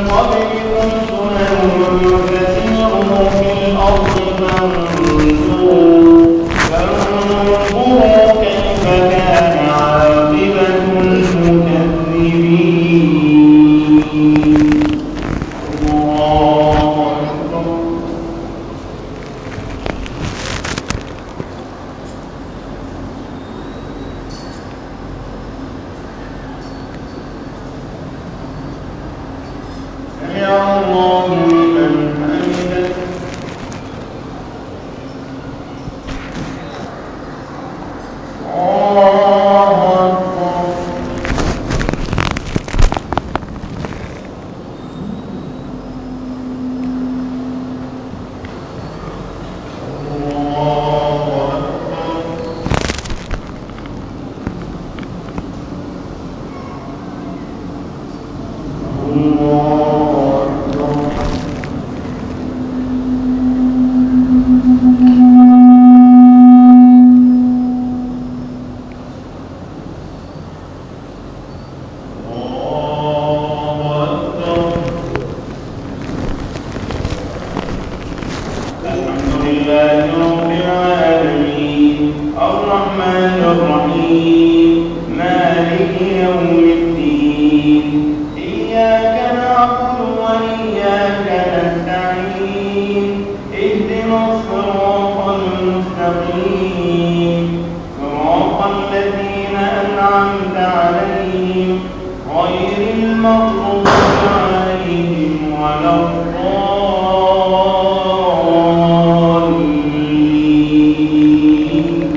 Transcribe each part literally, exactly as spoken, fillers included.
قبلكم سنن فسيروا في الأرض فانظروا فانظروا كيف كان عاقبة المكذبين. الله أكبر. سمع الله لمن حمده. الله أكبر. الله أكبر. الله أكبر. الحمد لله رب العالمين الرحمن الرحيم مالك يوم الدين إياك نعبد وإياك نستعين اهدنا الصراط المستقيم صراط الذين أنعمت عليهم غير المغضوب عليهم ولا الضالين.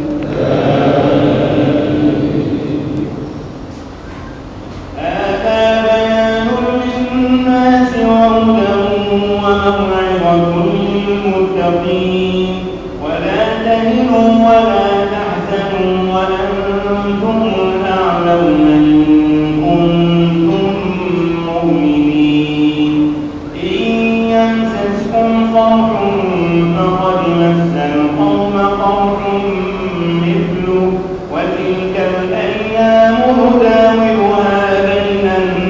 هذا بيان للناس وهدى وموعظة للمتقين ولا تهنوا ولا تحزنوا وأنتم الأعلون إن كنتم مؤمنين إن يمسسكم قرح فقد مس القوم قرح مثله وتلك الأيام نداولها بين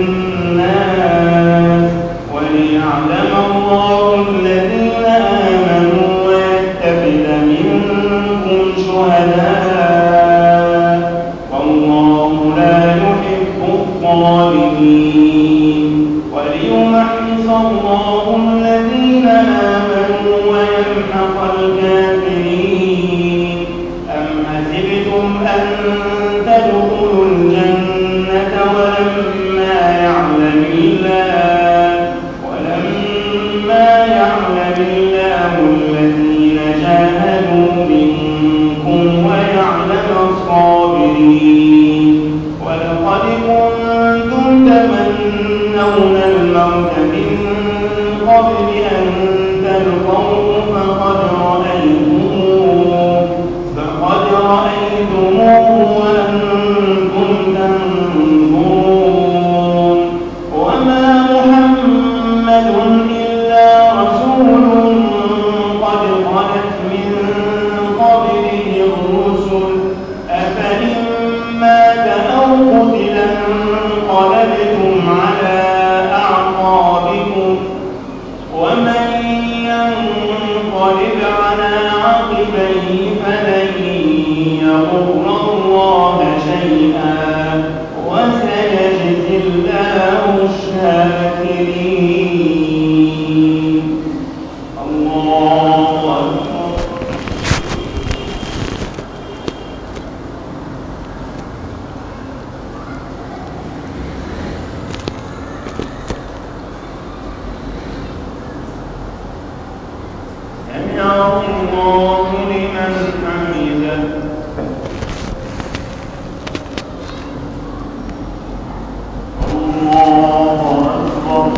الناس وليعلم الله الذين آمنوا ويتخذ منكم شهداء والله لا يحب الظالمين وليمحص الله الذين آمنوا ويمحق الكافرين. أم حسبتم أن تدخلوا الجنة ولما يعلم الله ولما يعلم الله الذين جاهدوا منكم ويعلم الصابرين. ولقد كنتم تمنون الموت من قبل أن تلقوه فقد رأيتموه فقد رأيتموه وأنتم تنظرون وما محمد إلا رسول قد خلت من قبله الرسل أفإن مات أو قتل انقلبتم على أعقابكم ومن ينقلب على عقبيه فلن يضر الله شيئا وسيجزي الله الشاكرين. الله أكبر. سمع الله لمن حمده. الله أكبر.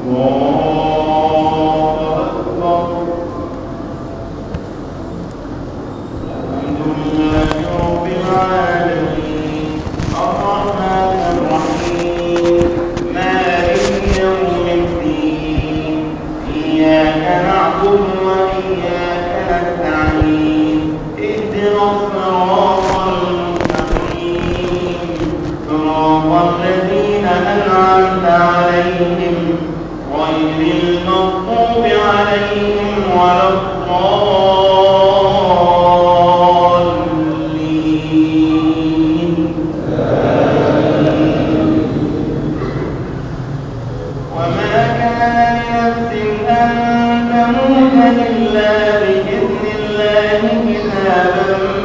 الله أكبر. الحمد لله رب العالمين الرحمن الرحيم مالك يوم الدين إياك نعبد وإياك نستعين اهدنا الصراط المستقيم صراط الذين أنعمت عليهم غير المغضوب عليهم ولا الضالين. وما كان لنفس أن تموت إلا بإذن الله كتابا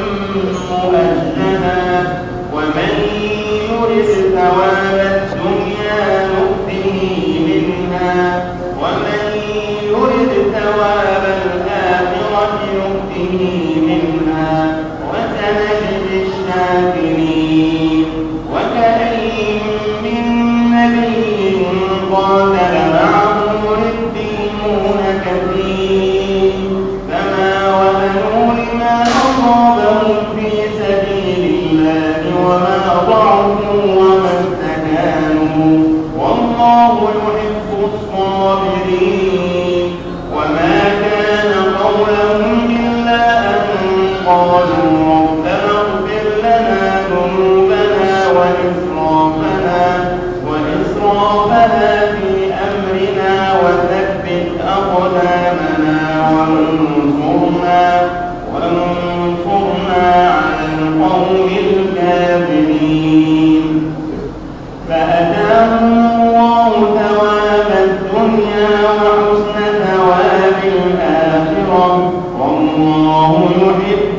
مؤجلا ومن يرد ثواب الدنيا نؤته منها ومن يرد ثواب الآخرة نؤته منها وسنجزي الشاكرين. وكأين من نبي قاتل معه ربيون كثير فما وهنوا لما أصابهم في سبيل الله وما ضعفوا وما استكانوا والله يحب الصابرين. وما كان قولهم إلا أن قالوا ربنا اغفر لنا ذنوبنا وإسرافنا وإسرافنا في أمرنا وثبت أقدامنا وانصرنا وانصرنا على القوم الكافرين. فأتاهم الله ثواب الدنيا وحسن ثواب الآخرة والله يحب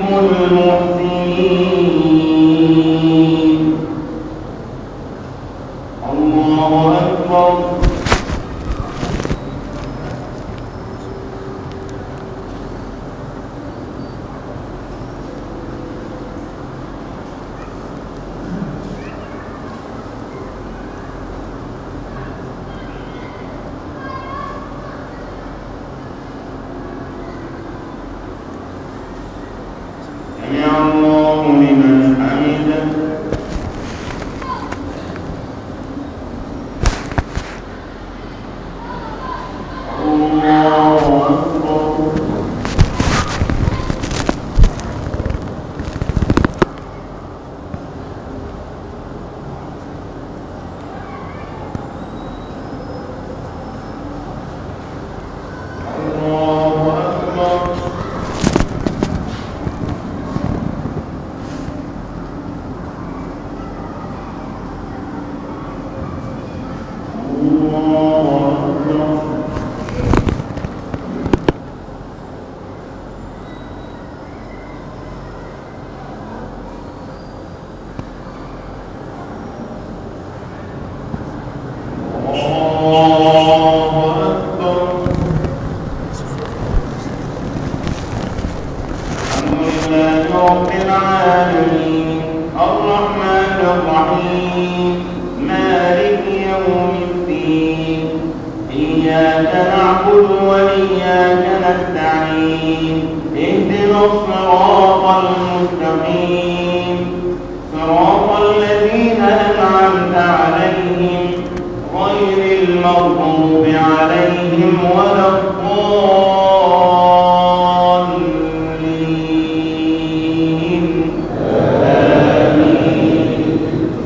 المحسنين. الله أكبر. سمع الله لمن حمده. الله أكبر. الله أكبر. الله أكبر. رب العالمين الرحمن الرحيم مالك يوم الدين إياك نعبد وإياك نستعين اهدنا الصراط المستقيم صراط الذين أنعمت عليهم غير المغضوب عليهم ولا الضالين. آمين.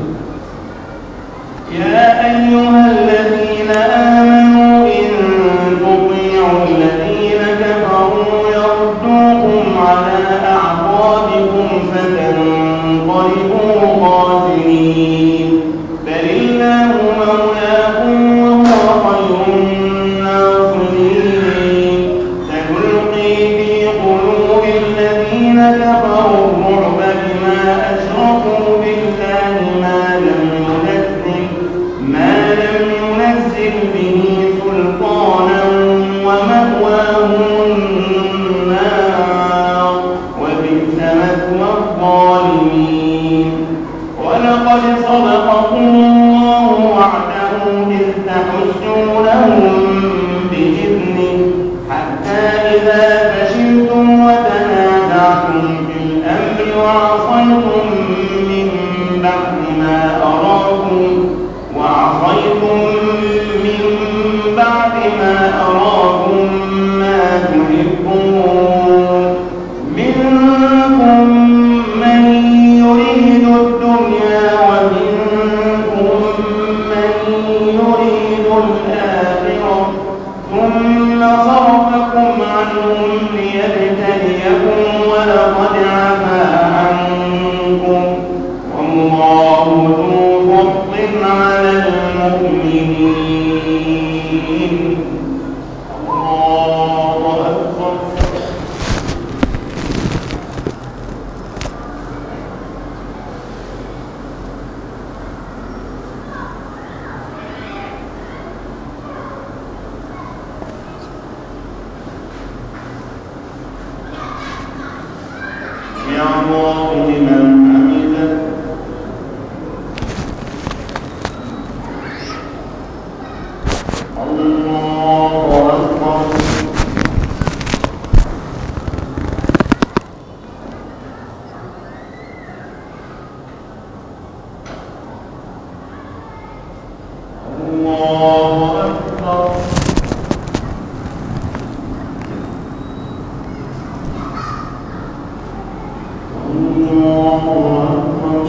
يا أيها الذين آمنوا إن تطيعوا الذين كفروا يردوكم على أعقابكم فتنقلبوا خاسرين بل الله مولاكم وهو خير الناصرين. تحسونهم بإذنه حتى إذا فشلتم وتنازعتم في الأمر وعصيتم من بعد ما أراكم وعصيتم من بعد ما أراكم ما تحبون منكم من يريد الدنيا ومنكم من يريد الآخرة ثم صرفكم عنهم ليبتليكم ولقد عفا عنكم والله ذو فضل على المؤمنين. الله أكبر. سمع الله لمن حمده. الله أكبر. الله أكبر. الله أكبر.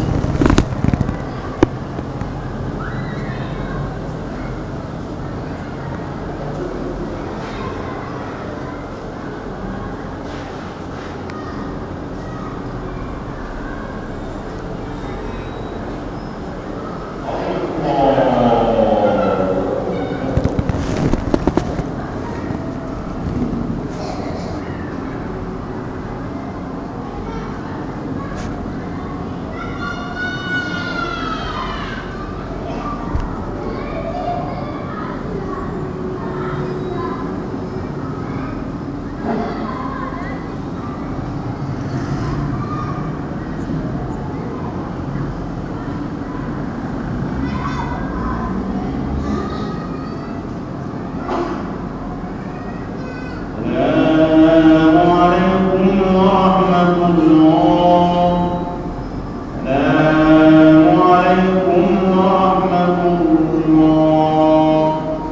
السلام عليكم ورحمة الله. السلام عليكم ورحمة الله.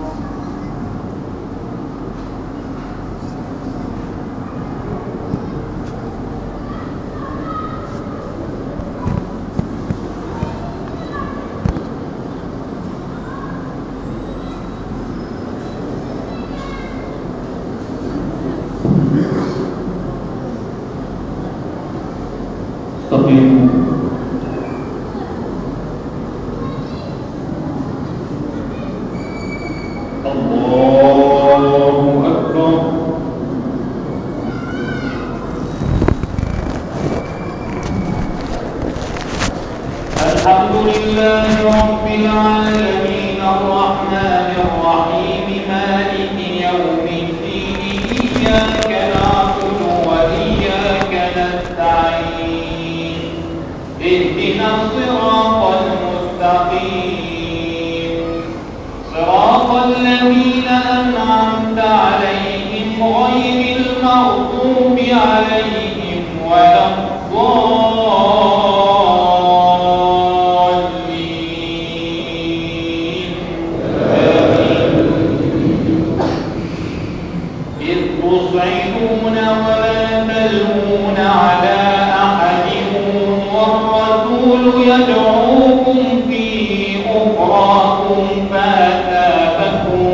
استقيموا. الله أكبر. الحمد لله رب العالمين الرحمن الرحيم مالك يوم الدين إياك نعبد وإياك نستعين اهدنا الصراط المستقيم صراط الذين أنعمت عليهم غير المغضوب عليهم ولا الضالين آمين. إذ تصعدون ولا تلوون على أحد والرسول يدعوكم في أخراكم فأثابكم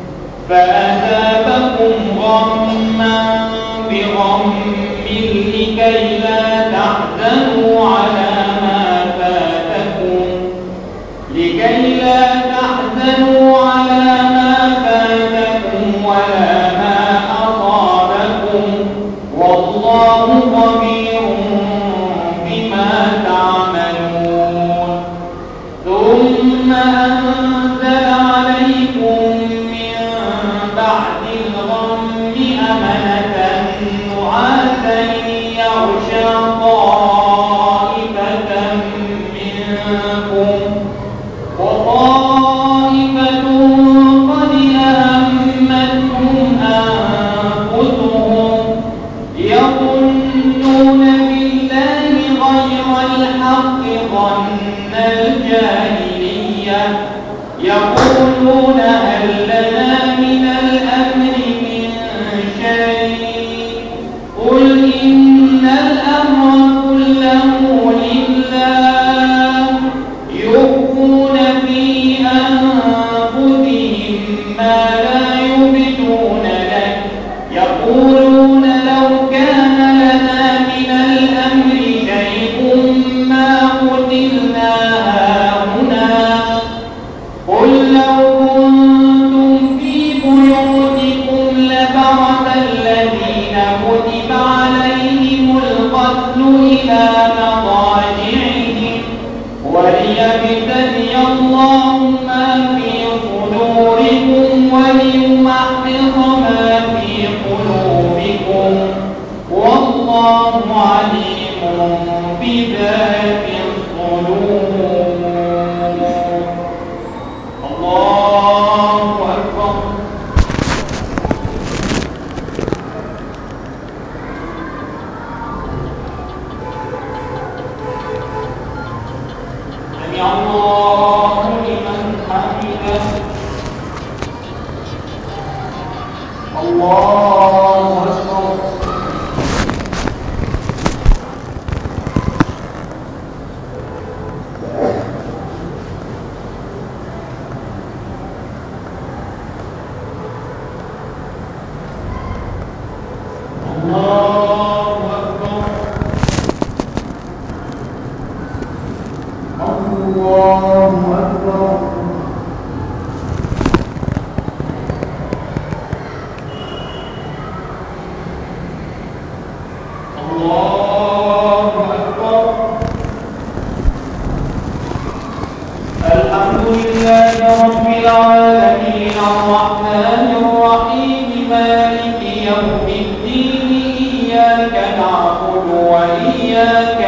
فأثابكم غما بغم لكي لا تحزنوا على ما فاتكم لكي لا تحزنوا على ما فاتكم ولا ما أصابكم والله خبير بما تعملون. ثم أنزل عليكم من بعد الغم ما لا يبدون لك يقولون لو كان لنا من الأمر شيء ما قتلنا هاهنا قل لو كنتم في بيوتكم لبرز الذين كتب عليهم القتل إلى مضاجعهم وليبتلي الله ما في صدوركم وليمحص ما في قلوبكم والله عليم بذات الصدور. الله أكبر. سمع الله لمن حمده. الله أكبر. الله أكبر. الله أكبر. الله أكبر. الحمد لله رب العالمين الرحمن الرحيم مالك يوم الدين إياك نعبد وإياك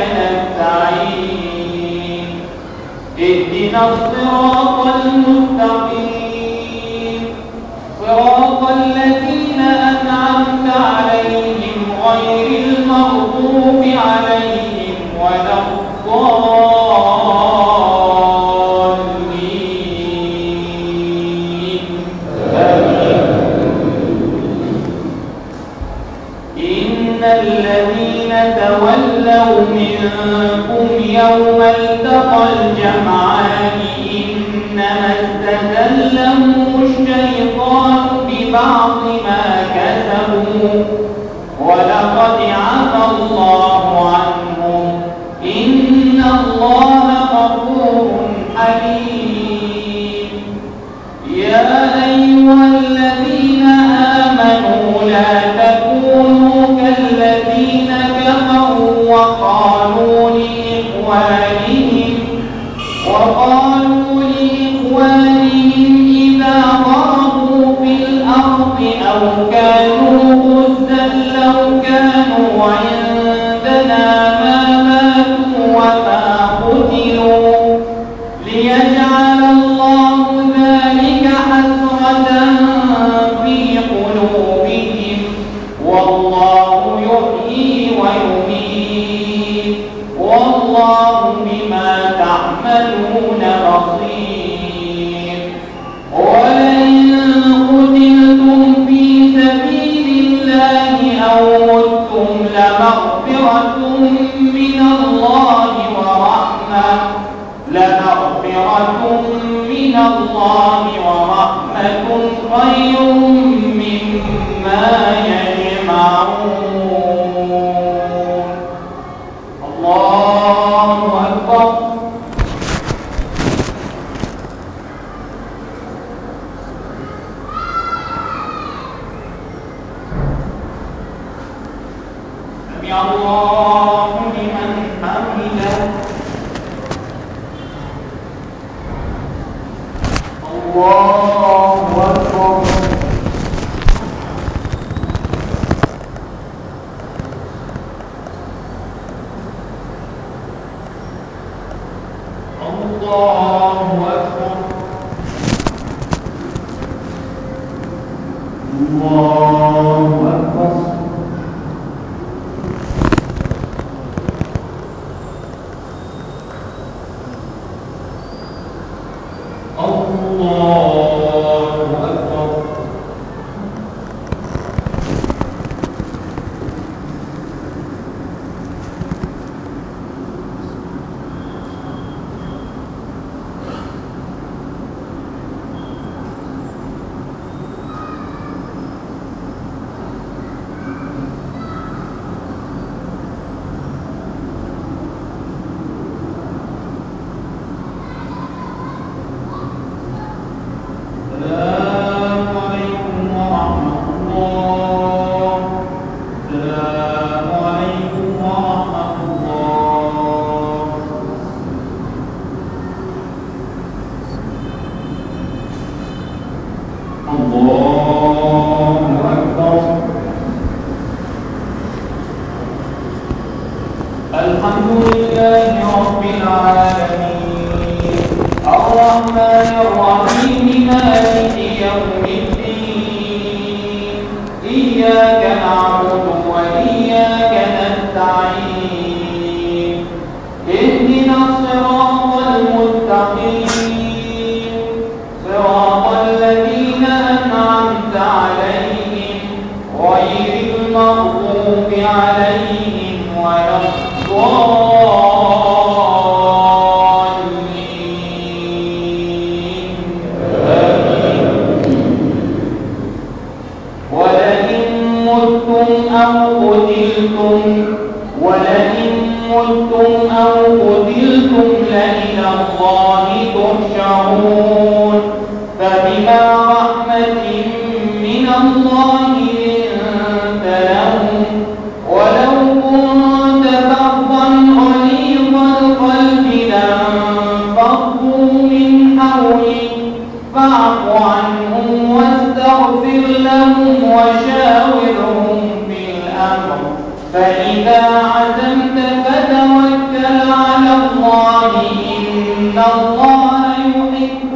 نستعين اهدنا الصراط المستقيم صراط الذين أنعمت عليهم غير المغضوب عليهم ولا الضالين آمين. إن الذين تولوا منكم يوم التقى الجمعان إنما استزلهم الشيطان ببعض ما كسبوا ولقد عفى الله عنهم إن الله غفور حليم. يا أيها الذين آمنوا لا تكونوا كالذين كفروا وقالوا لإخوانهم وقالوا لإخوانهم إذا ضربوا في الأرض أو كانوا غزا لو كانوا عندنا ما ماتوا وما قتلوا ليجعل الله ذلك حسرة في قلوبهم والله يحيي ويميت والله بما تعملون بصير. ولئن قتلتم في سبيل الله أو متم لمغفرة من الله ورحمة لمغفرة من الله ورحمة خير مما يجمعون. الله أكبر. سمع الله لمن حمده. الله أكبر. الله أكبر. الله أكبر. الله أكبر. الله أكبر. الحمد لله رب العالمين الرحمن الرحيم مالك يوم الدين إياك نعبد وإياك نستعين اهدنا الصراط المستقيم صراط الذين أنعمت عليهم غير المغضوب عليهم ولا الضالين آمين. ولئن متم أو قتلتم ولئن متم أو قتلتم لإلى الله تحشرون فبما رحمة من الله لنت لهم ولو كنت فظا غليظ القلب لانفضوا من حولك فاعف عنهم واستغفر لهم وشاورهم في الأمر فإذا عزمت فتوكل على الله إن الله يحب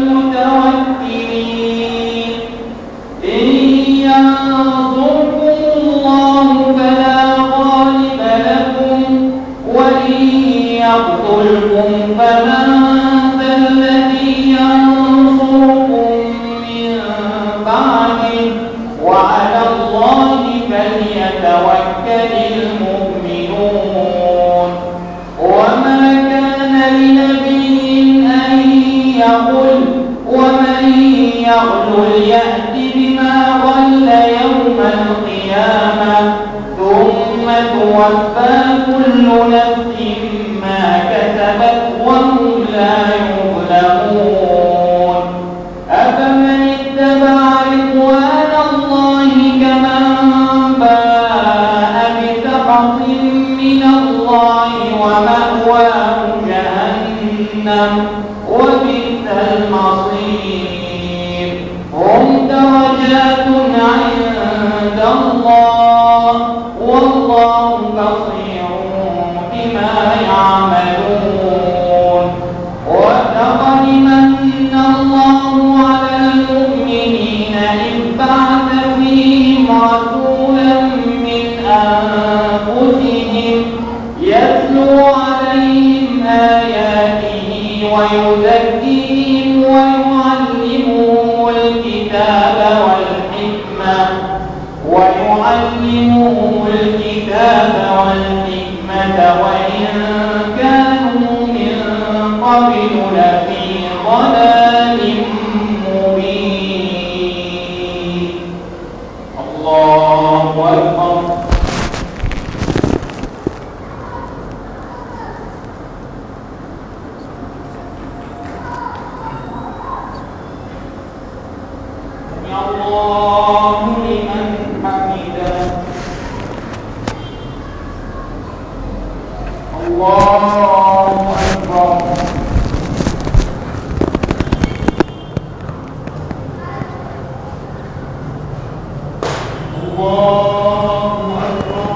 المتوكلين إن ينصركم الله فلا غالب لكم وإن يقتلكم فمن ذا الذي ينصركم من بعده وعلى الله فليتوكل المؤمنون وما كان لنبي أن يغل ومن يغل يأت بما غل يوم القيامة ثم توفى كل نفس ما كسبت وهم لا يظلمون أفمن اتبع رضوان الله كمن باء بسخط من الله ومأواه جهنم وبئس المصير هم درجات عند الله والله بصير بما يعملون ولقد من الله على المؤمنين إذ بعث فيهم رسولا من أنفسهم يتلو عليهم آياته ويزكيهم ويعلمهم الكتاب والحكمة ويعلمهم الكتاب والحكمة وإن كانوا من قبل لفي ضلال مبين. الله أكبر. سمع الله لمن حمده. الله أكبر. الله أكبر.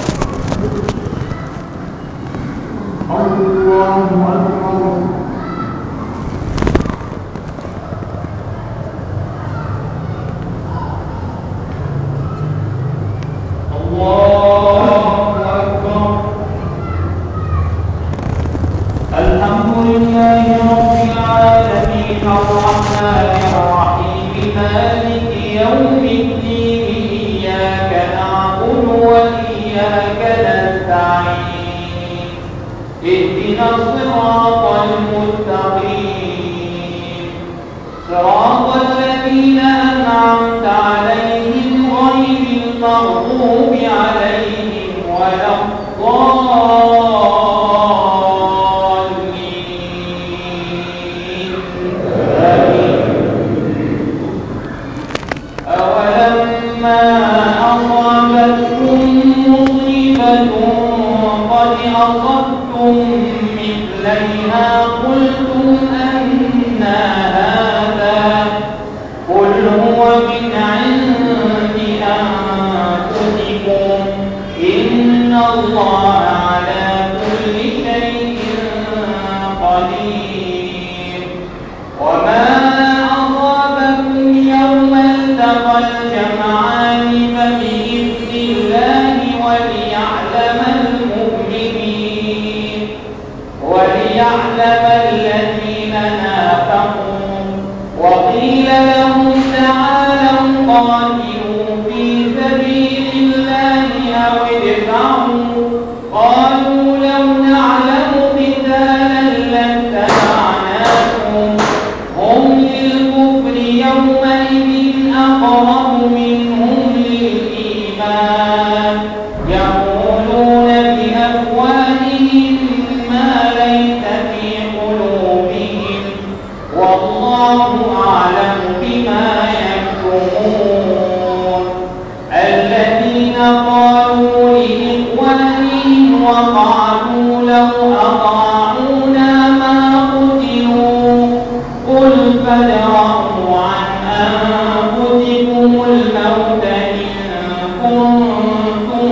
الله أكبر. الله أكبر. الحمد لله رب العالمين الرحمن الرحيم مالك يوم الدين إياك نعبد وإياك نستعين اهدنا الصراط المستقيم صراط الذين أنعمت عليهم غير المغضوب عليهم ولا الضالين آمين. أولما أصابتكم مصيبة قد أصبتم مثليها قلتم أنى هذا قل هو من عند أنفسكم إن الله على كل شيء قدير. وما أصابكم يوم التقى الجمعان فبإذن الله وليعلم المؤمنين وليعلم الذين نافقوا. وقيل لهم تعالوا قاتلوا في سبيل الله أو ادفعوا قالوا لو نعلم قتالا لاتبعناكم هم للكفر يومئذ أقرب منهم للإيمان يقولون بأفواههم ما ليس في قلوبهم والله أعلم بما يكتمون. الذين قالوا لإخوانهم وقعدوا لو أطاعونا ما قتلوا قل فادرءوا عن أنفسكم الموت إن كنتم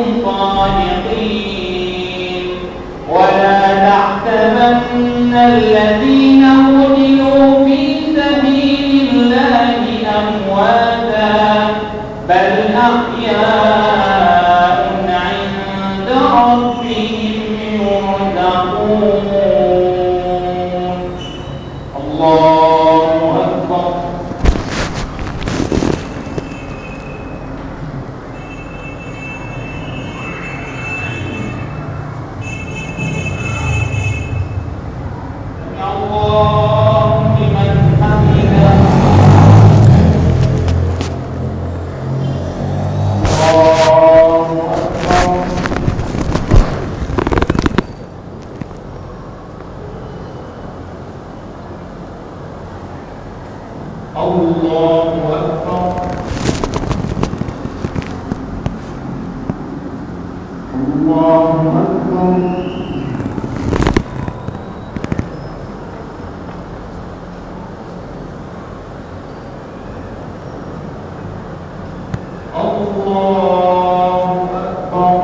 صادقين ولا تحسبن الذين قتلوا في سبيل الله أمواتا بل أحياء عند ربهم يرزقون. الله أكبر. سمع الله لمن حمده. الله أكبر. الله أكبر. الله أكبر. الله أكبر.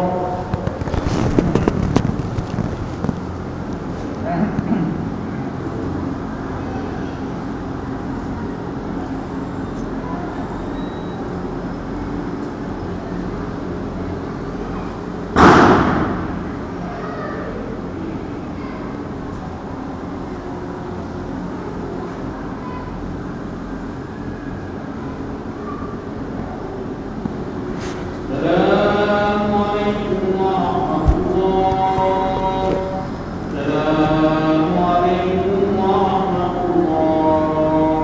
السلام عليكم ورحمة الله. السلام عليكم ورحمة الله.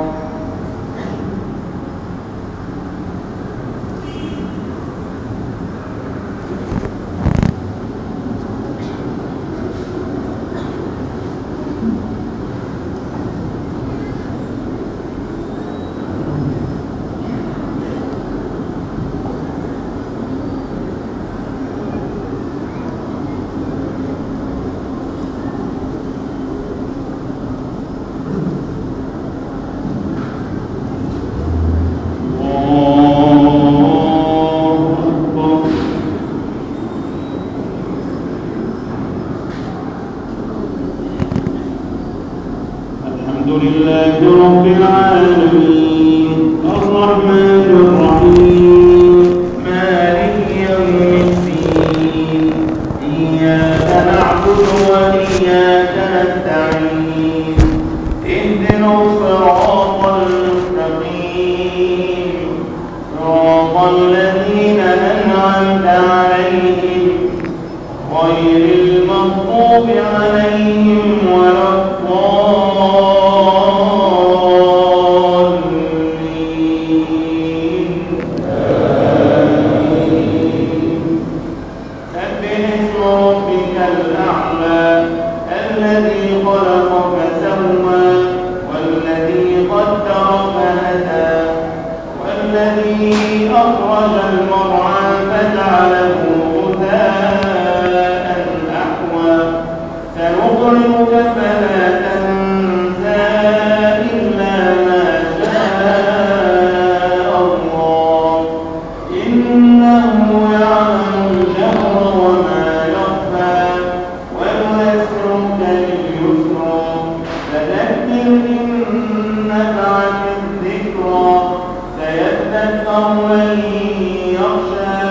الحمد لله رب العالمين الرحمن الرحيم مالك يوم الدين إياك نعبد وإياك نستعين اهدنا الصراط المستقيم صراط الذين أنعمت عليهم غير المغضوب عليهم ولا الضالين. آمين. سبح اسم ربك الأعلى الذي خلق فسوى والذي قدر فهدى والذي أخرج المرعى فجعله غثاء أحوى سنقرئك فلا تنسى إلا ما شاء يذكر من يخشى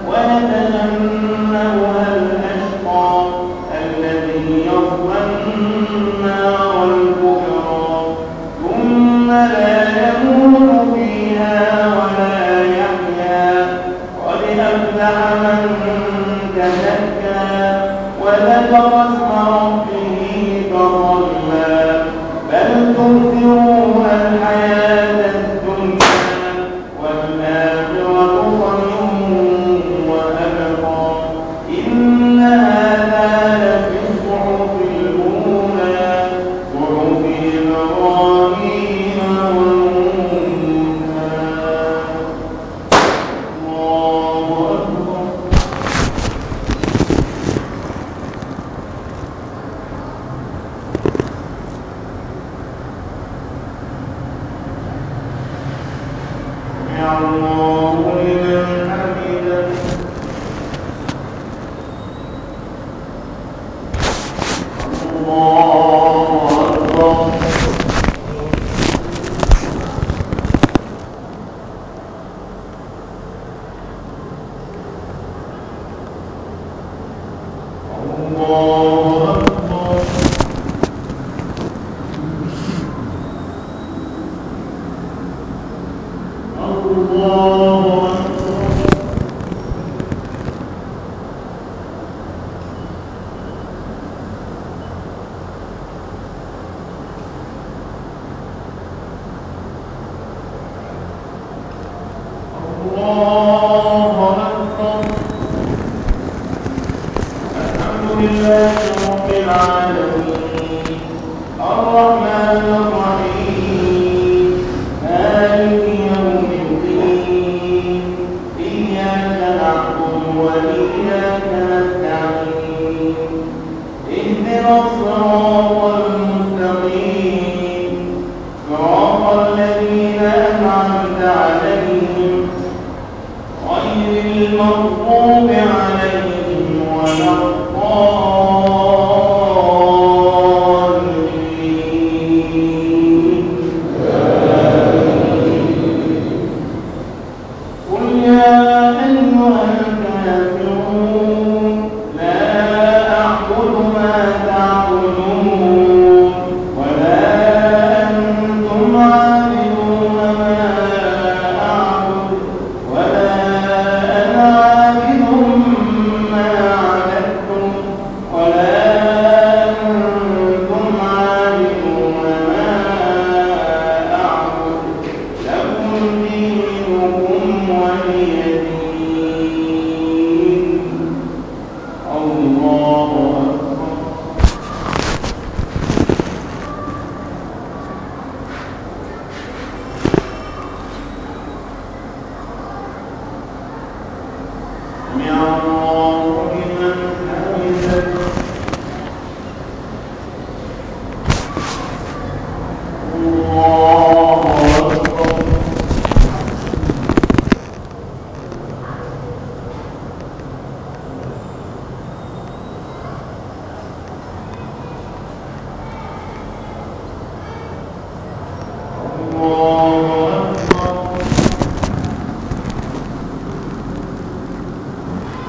ويتجنبها الأشقى الذي يصلى النار الكبرى ثم لا يموت فيها ولا يحيا قد أفلح من تزكى وذكر اسم ربه فصلى بل تؤثرون الحياة الدنيا والآخرة خير وأبقى إن هذا لفي الصحف الأولى صحف إبراهيم وموسى. الله أكبر. سمع الله لمن حمده. الله أكبر. الله أكبر. الله أكبر. الله أكبر. الحمد لله رب العالمين الرحمن الرحيم مالك يوم الدين إياك نعبد وإياك نستعين اهدنا الصراط المستقيم صراط الذين أنعمت عليهم غير المغضوب عليهم ولا الضالين. قل يا أيها الكافرون لا أعبد ما تعبدون ولا أنتم عابدون ما أعبد ولا أنا عابد ما عبدتم ولا أنتم عابدون ما أعبد لكم دينكم ولي دين. الله أكبر. سمع الله لمن حمده. الله أكبر. الله أكبر.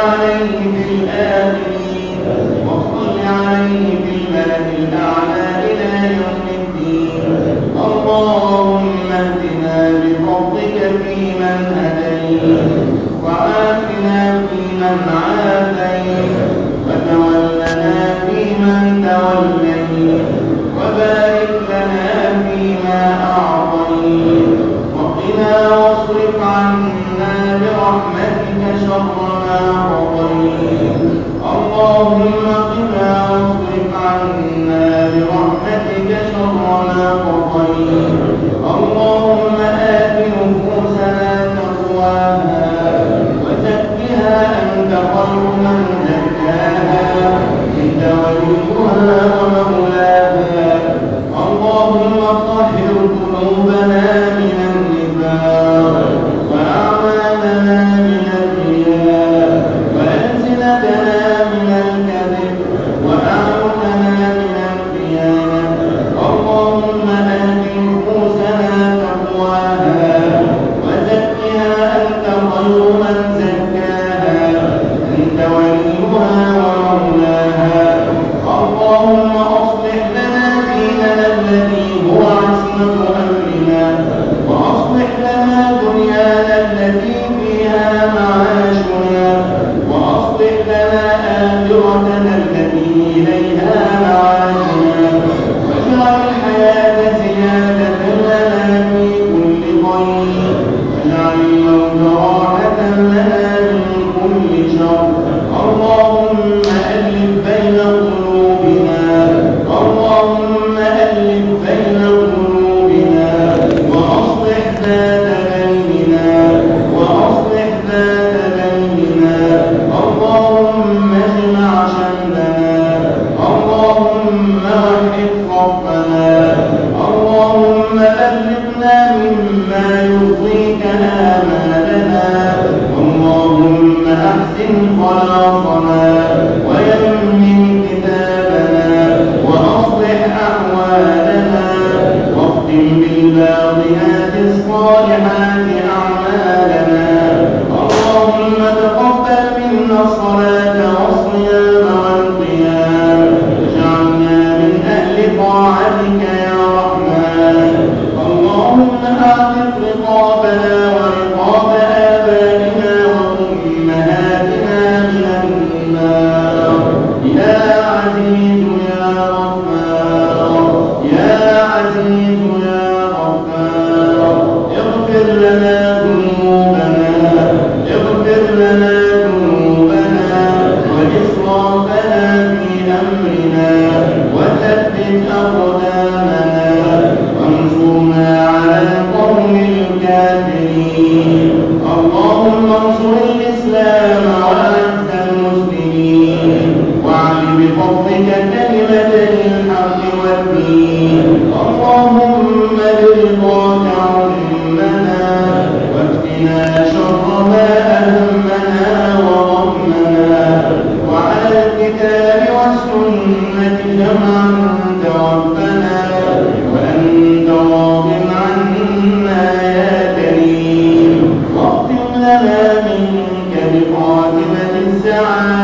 عليه في الآخرين وصل عليه في الملأ الأعلى إلى يوم الدين. اللهم اهدنا بفضلك فيمن هديت وعافنا فيمن عافيت وتولنا فيمن توليت وبارك لنا فيما أعطيت وقنا واصرف عنا برحمتك شر ما قضيت. اللهم قنا واصرف عنا برحمتك شر ما قضيت. اللهم آت نفوسنا تقواها وزكها أنت خير من زكاها أنت وليها ومولاها. اللهم طهر قلوبنا من النفاق وأعمالنا من الرياء وألسنتنا من الكذب وأعيننا من الخيانة. اللهم آت نفوسنا تقواها وزكها أنت خير من زكاها أنت وليها ومولاها. اللهم أصلح لنا ديننا الذي هو عصمة أمرنا وأصلح لنا دنيانا التي فيها معاشنا وأصلح لنا آخرتنا التي إليها معادنا واجعل الحياة زيادة لنا في كل خير واجعل الموت راحة لنا من كل شر. اللهم ألف بين قلوبنا اللهم ألف بين قلوبنا وأصلح ذات بيننا وأصلح ذات بيننا. اللهم اجمع شملنا اللهم وحد صفنا. اللهم بلغنا مما يرضيك آمالنا. اللهم أحسن خلاصنا ويمن كتابنا وأصلح أحوالنا واختم بالباقيات الصالحات أعمالنا. اللهم تقبل منا الصلاة والصيام والقيام واجعلنا من أهل طاعتك يا رحمن. اللهم أعتق رقابنا ورقاب آبائنا وأمهاتنا من النار. يا عزيز يا غفار يا عزيز يا غفار اغفر لنا ذنوبنا اغفر لنا ذنوبنا وإسرافنا في أمرنا وثبت أقدامنا وانصرنا على القوم الكافرين. اللهم انصر الإسلام وأعز المسلمين واعل بفضلك كلمتي الحق والدين. اللهم برضاك عمنا واكفنا شر ما أهمنا وغمنا وعلى الكتاب والسنة جمعا توفنا وأنت راض عنا يا كريم. واختم لنا منك بخاتمة السعادة